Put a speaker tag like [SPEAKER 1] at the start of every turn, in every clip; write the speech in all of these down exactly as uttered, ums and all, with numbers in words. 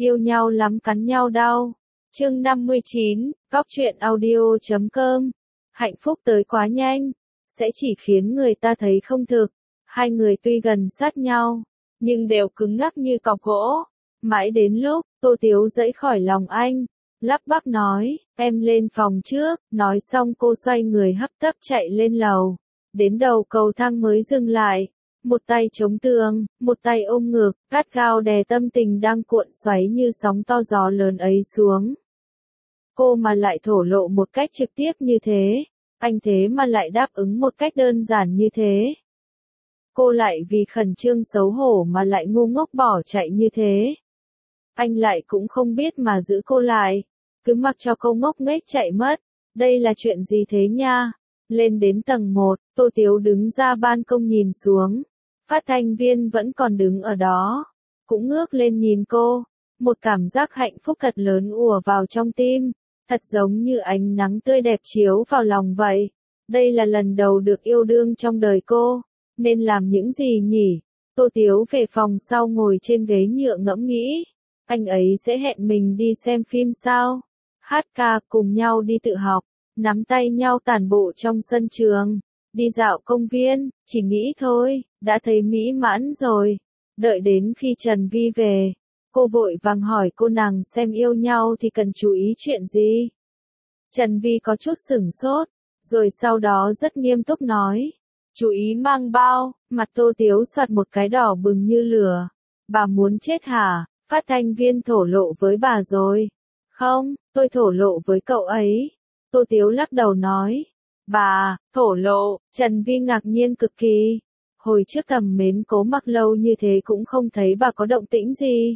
[SPEAKER 1] Yêu nhau lắm cắn nhau đau. Chương năm mươi chín, Góc truyện audio chấm com. Hạnh phúc tới quá nhanh, sẽ chỉ khiến người ta thấy không thực. Hai người tuy gần sát nhau, nhưng đều cứng ngắc như cọc gỗ. Mãi đến lúc, Tô Tiếu dẫy khỏi lòng anh, lắp bắp nói, em lên phòng trước, nói xong cô xoay người hấp tấp chạy lên lầu. Đến đầu cầu thang mới dừng lại, một tay chống tường, một tay ôm ngực, gắt gao đè tâm tình đang cuộn xoáy như sóng to gió lớn ấy xuống. Cô mà lại thổ lộ một cách trực tiếp như thế, anh thế mà lại đáp ứng một cách đơn giản như thế. Cô lại vì khẩn trương xấu hổ mà lại ngu ngốc bỏ chạy như thế. Anh lại cũng không biết mà giữ cô lại, cứ mặc cho cô ngốc nghếch chạy mất. Đây là chuyện gì thế nha? Lên đến tầng một, Tô Tiếu đứng ra ban công nhìn xuống. Phát thanh viên vẫn còn đứng ở đó, cũng ngước lên nhìn cô. Một cảm giác hạnh phúc thật lớn ùa vào trong tim, thật giống như ánh nắng tươi đẹp chiếu vào lòng vậy. Đây là lần đầu được yêu đương trong đời cô, nên làm những gì nhỉ? Tô Tiếu về phòng sau ngồi trên ghế nhựa ngẫm nghĩ. Anh ấy sẽ hẹn mình đi xem phim sao? Hát ca cùng nhau đi tự học, nắm tay nhau tản bộ trong sân trường, đi dạo công viên, chỉ nghĩ thôi, đã thấy mỹ mãn rồi. Đợi đến khi Trần Vi về, cô vội vàng hỏi cô nàng xem yêu nhau thì cần chú ý chuyện gì. Trần Vi có chút sửng sốt, rồi sau đó rất nghiêm túc nói, chú ý mang bao. Mặt Tô Tiếu soạt một cái đỏ bừng như lửa. Bà muốn chết hả? Phát thanh viên thổ lộ với bà rồi. Không, tôi thổ lộ với cậu ấy. Tô Tiếu lắc đầu nói. Bà, thổ lộ. Trần Vi ngạc nhiên cực kỳ. Hồi trước Thẩm Mến cố mặc lâu như thế cũng không thấy bà có động tĩnh gì.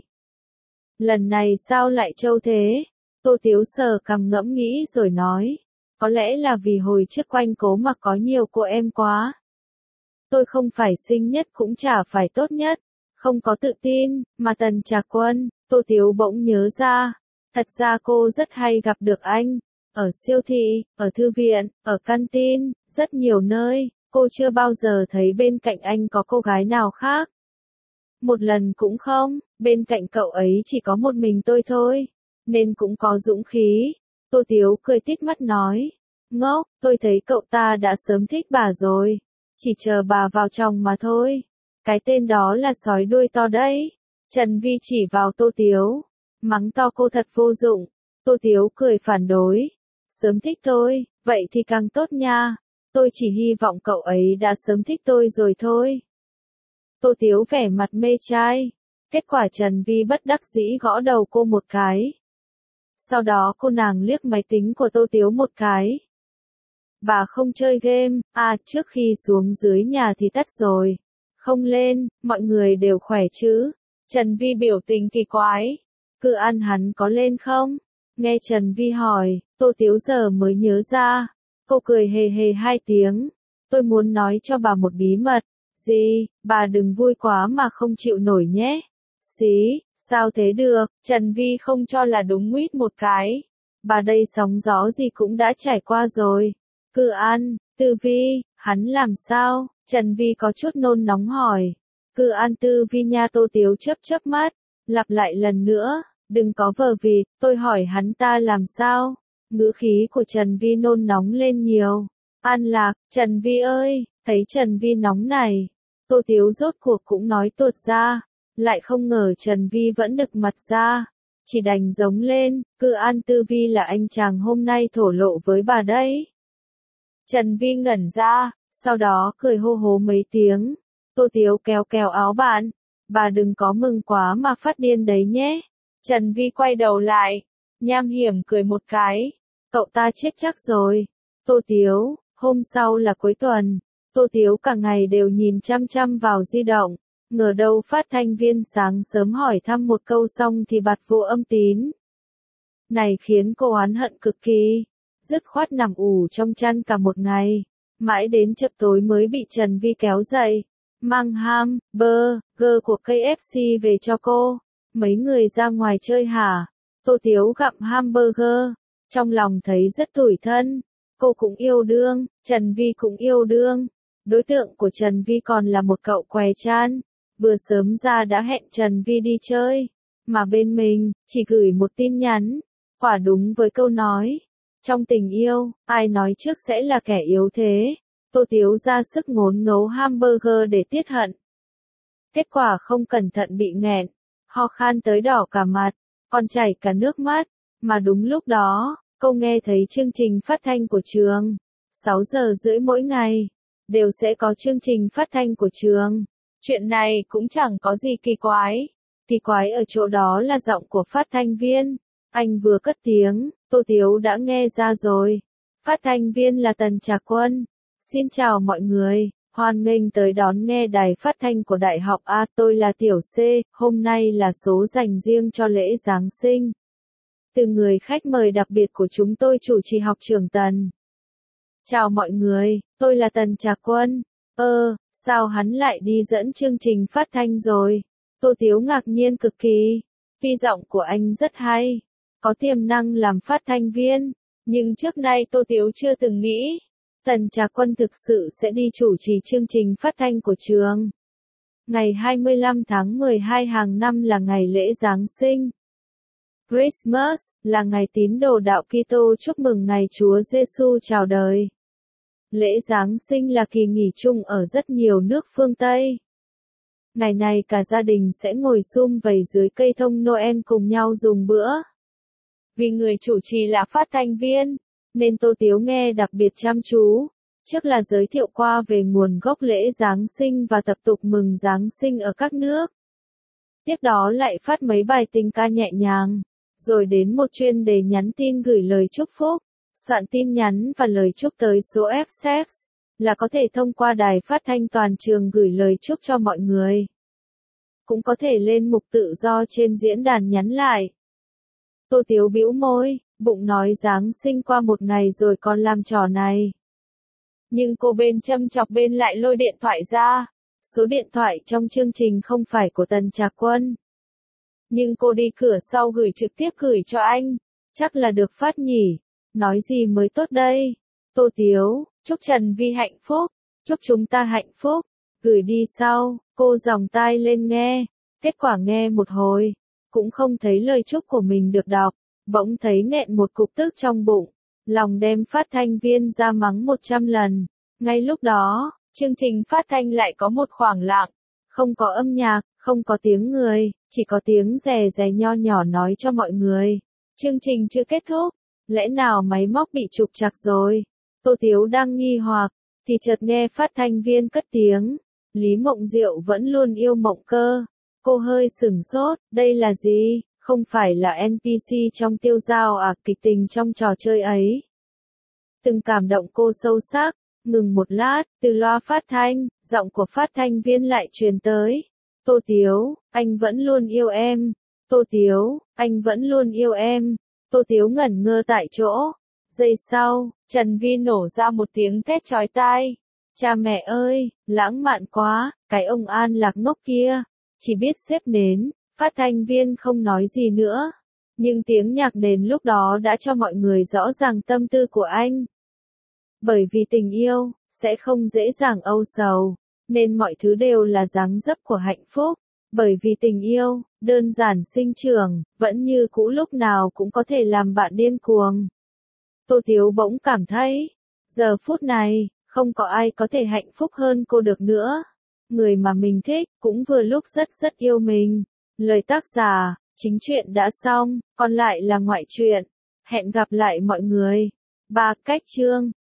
[SPEAKER 1] Lần này sao lại trâu thế? Tô Tiếu sờ cằm ngẫm nghĩ rồi nói. Có lẽ là vì hồi trước quanh cố mặc có nhiều cô em quá. Tôi không phải xinh nhất cũng chả phải tốt nhất. Không có tự tin, mà Tần Trạc Quân. Tô Tiếu bỗng nhớ ra. Thật ra cô rất hay gặp được anh. Ở siêu thị, ở thư viện, ở canteen, rất nhiều nơi. Cô chưa bao giờ thấy bên cạnh anh có cô gái nào khác. Một lần cũng không, bên cạnh cậu ấy chỉ có một mình tôi thôi. Nên cũng có dũng khí. Tô Tiếu cười tít mắt nói. Ngốc, tôi thấy cậu ta đã sớm thích bà rồi. Chỉ chờ bà vào chồng mà thôi. Cái tên đó là sói đuôi to đấy. Trần Vi chỉ vào Tô Tiếu. Mắng to cô thật vô dụng. Tô Tiếu cười phản đối. Sớm thích tôi, vậy thì càng tốt nha. Tôi chỉ hy vọng cậu ấy đã sớm thích tôi rồi thôi. Tô Tiếu vẻ mặt mê trai. Kết quả Trần Vi bất đắc dĩ gõ đầu cô một cái. Sau đó cô nàng liếc máy tính của Tô Tiếu một cái. Bà không chơi game, à trước khi xuống dưới nhà thì tắt rồi. Không lên, mọi người đều khỏe chứ. Trần Vi biểu tình kỳ quái. Cứ ăn hắn có lên không? Nghe Trần Vi hỏi, Tô Tiếu giờ mới nhớ ra. Cô cười hề hề hai tiếng. Tôi muốn nói cho bà một bí mật. Gì, bà đừng vui quá mà không chịu nổi nhé. Xí, sao thế được? Trần Vi không cho là đúng nguyết một cái. Bà đây sóng gió gì cũng đã trải qua rồi. Cứ ăn, Tư Vi, hắn làm sao? Trần Vi có chút nôn nóng hỏi. Cứ ăn Tư Vi nha. Tô Tiếu chớp chớp mắt. Lặp lại lần nữa, đừng có vờ vịt, tôi hỏi hắn ta làm sao? Ngữ khí của Trần Vi nôn nóng lên nhiều. An Lạc, Trần Vi ơi, thấy Trần Vi nóng này. Tô Tiếu rốt cuộc cũng nói tuột ra. Lại không ngờ Trần Vi vẫn đực mặt ra. Chỉ đành giống lên, cứ an Tư Vi là anh chàng hôm nay thổ lộ với bà đấy. Trần Vi ngẩn ra, sau đó cười hô hố mấy tiếng. Tô Tiếu kéo kéo áo bạn. Bà đừng có mừng quá mà phát điên đấy nhé. Trần Vi quay đầu lại, nham hiểm cười một cái. Cậu ta chết chắc rồi. Tô Tiếu, hôm sau là cuối tuần. Tô Tiếu cả ngày đều nhìn chăm chăm vào di động. Ngờ đâu phát thanh viên sáng sớm hỏi thăm một câu xong thì bặt vô âm tín. Này khiến cô oán hận cực kỳ. Dứt khoát nằm ủ trong chăn cả một ngày. Mãi đến chập tối mới bị Trần Vi kéo dậy. Mang ham, bơ, gơ của ca ép xê về cho cô. Mấy người ra ngoài chơi hả? Tô Tiếu gặm hamburger. Trong lòng thấy rất tủi thân. Cô cũng yêu đương, Trần Vi cũng yêu đương. Đối tượng của Trần Vi còn là một cậu què chan. Vừa sớm ra đã hẹn Trần Vi đi chơi. Mà bên mình, chỉ gửi một tin nhắn. Quả đúng với câu nói. Trong tình yêu, ai nói trước sẽ là kẻ yếu thế. Tô Tiếu ra sức ngốn ngấu hamburger để tiết hận. Kết quả không cẩn thận bị nghẹn, ho khan tới đỏ cả mặt, còn chảy cả nước mắt. Mà đúng lúc đó, cô nghe thấy chương trình phát thanh của trường. sáu giờ rưỡi mỗi ngày, đều sẽ có chương trình phát thanh của trường. Chuyện này cũng chẳng có gì kỳ quái. Kỳ quái ở chỗ đó là giọng của phát thanh viên. Anh vừa cất tiếng, Tô Tiếu đã nghe ra rồi. Phát thanh viên là Tần Trạc Quân. Xin chào mọi người, hoan nghênh tới đón nghe đài phát thanh của Đại học A. Tôi là Tiểu C, hôm nay là số dành riêng cho lễ Giáng sinh. Từ người khách mời đặc biệt của chúng tôi chủ trì học trưởng Tần. Chào mọi người, tôi là Tần Trạc Quân. Ơ, sao hắn lại đi dẫn chương trình phát thanh rồi? Tô Tiếu ngạc nhiên cực kỳ. Tuy giọng của anh rất hay, có tiềm năng làm phát thanh viên, nhưng trước nay Tô Tiếu chưa từng nghĩ Tần Trạc Quân thực sự sẽ đi chủ trì chương trình phát thanh của trường. Ngày hai mươi lăm tháng mười hai hàng năm là ngày lễ Giáng sinh. Christmas là ngày tín đồ đạo Kitô chúc mừng ngày Chúa Giêsu chào đời. Lễ Giáng sinh là kỳ nghỉ chung ở rất nhiều nước phương Tây. Ngày này cả gia đình sẽ ngồi sum vầy dưới cây thông Noel cùng nhau dùng bữa. Vì người chủ trì là phát thanh viên, nên Tô Tiếu nghe đặc biệt chăm chú. Trước là giới thiệu qua về nguồn gốc lễ Giáng sinh và tập tục mừng Giáng sinh ở các nước. Tiếp đó lại phát mấy bài tình ca nhẹ nhàng, rồi đến một chuyên đề nhắn tin gửi lời chúc phúc. Soạn tin nhắn và lời chúc tới số ép ép là có thể thông qua đài phát thanh toàn trường gửi lời chúc cho mọi người. Cũng có thể lên mục tự do trên diễn đàn nhắn lại. Tô Tiếu bĩu môi, bụng nói Giáng sinh qua một ngày rồi còn làm trò này. Nhưng cô bên châm chọc bên lại lôi điện thoại ra. Số điện thoại trong chương trình không phải của Tần Trạc Quân. Nhưng cô đi cửa sau gửi trực tiếp gửi cho anh. Chắc là được phát nhỉ. Nói gì mới tốt đây? Tô Tiếu, chúc Trần Vi hạnh phúc. Chúc chúng ta hạnh phúc. Gửi đi sau, cô giòng tai lên nghe. Kết quả nghe một hồi, cũng không thấy lời chúc của mình được đọc. Bỗng thấy nghẹn một cục tức trong bụng. Lòng đem phát thanh viên ra mắng một trăm lần. Ngay lúc đó, chương trình phát thanh lại có một khoảng lặng. Không có âm nhạc, không có tiếng người, chỉ có tiếng rè rè nho nhỏ nói cho mọi người. Chương trình chưa kết thúc. Lẽ nào máy móc bị trục trặc rồi? Tô Tiếu đang nghi hoặc, thì chợt nghe phát thanh viên cất tiếng. Lý Mộng Diệu vẫn luôn yêu Mộng Cơ. Cô hơi sửng sốt, đây là gì? Không phải là en pê xê trong Tiêu Dao à, kịch tình trong trò chơi ấy. Từng cảm động cô sâu sắc, ngừng một lát, từ loa phát thanh, giọng của phát thanh viên lại truyền tới. Tô Tiếu, anh vẫn luôn yêu em. Tô Tiếu, anh vẫn luôn yêu em. Tô Tiếu ngẩn ngơ tại chỗ. Giây sau, Trần Vi nổ ra một tiếng thét chói tai. Cha mẹ ơi, lãng mạn quá, cái ông An Lạc ngốc kia. Chỉ biết xếp nến, phát thanh viên không nói gì nữa. Nhưng tiếng nhạc nền lúc đó đã cho mọi người rõ ràng tâm tư của anh. Bởi vì tình yêu, sẽ không dễ dàng âu sầu, nên mọi thứ đều là dáng dấp của hạnh phúc. Bởi vì tình yêu, đơn giản sinh trưởng, vẫn như cũ lúc nào cũng có thể làm bạn điên cuồng. Tô Tiếu bỗng cảm thấy, giờ phút này, không có ai có thể hạnh phúc hơn cô được nữa. Người mà mình thích, cũng vừa lúc rất rất yêu mình. Lời tác giả, chính truyện đã xong, còn lại là ngoại truyện. Hẹn gặp lại mọi người. Ba cách chương